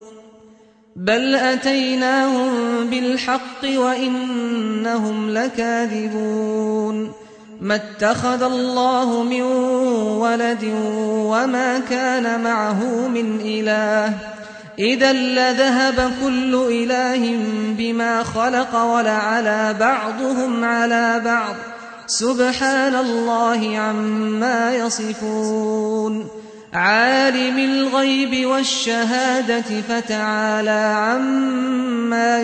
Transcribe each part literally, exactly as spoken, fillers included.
بل أتيناهم بالحق وإنهم لكاذبون ما اتخذ الله من ولد وما كان معه من إله إذا لذهب كل إله بما خلق ولعلى بعضهم على بعض سبحان الله عما يصفون عالم الغيب والشهادة فتعالى عما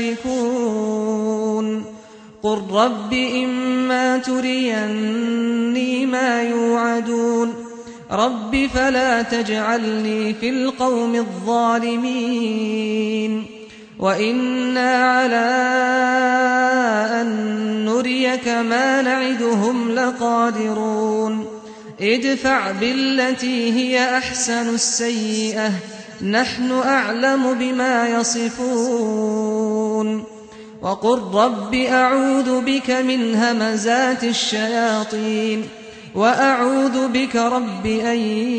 يشركون قل رب إما تريني ما يوعدون رب فلا تجعلني في القوم الظالمين وإنا على أن نريك ما نعدهم لقادرون ادفع بالتي هي أحسن السيئة نحن أعلم بما يصفون وقل رب أعوذ بك من همزات الشياطين وأعوذ بك رب أن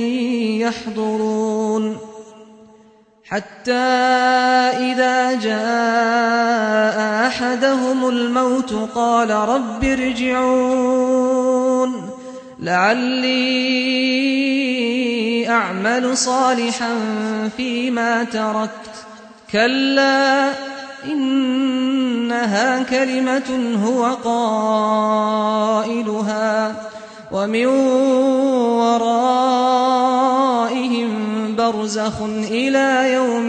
يحضرون حتى إذا جاء أحدهم الموت قال رب ارجعون لعلي أعمل صالحا فيما تركت كلا إنها كلمة هو قائلها ومن ورائهم برزخ إلى يوم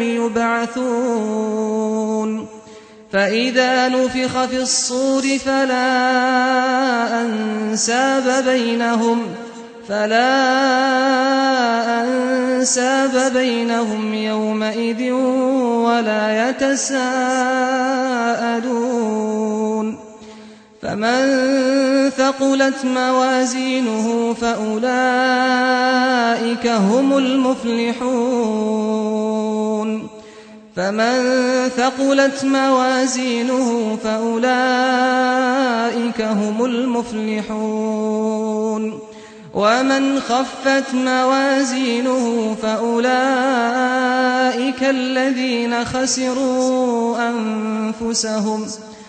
يبعثون فإذا نفخ في الصور فلا أنساب بينهم فلا أنساب بينهم يومئذ ولا يتساءلون فمن ثقلت موازينه فأولئك هم المفلحون فمن ثقلت موازينه فأولئك هم المفلحون ومن خفت موازينه فأولئك الذين خسروا أنفسهم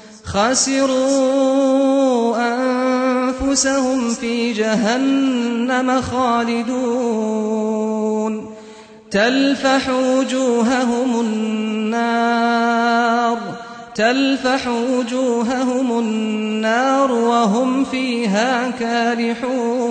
خسروا أنفسهم في جهنم خالدون تلفح وجوههم النار تلفح وجوههم النار وهم فيها كالحون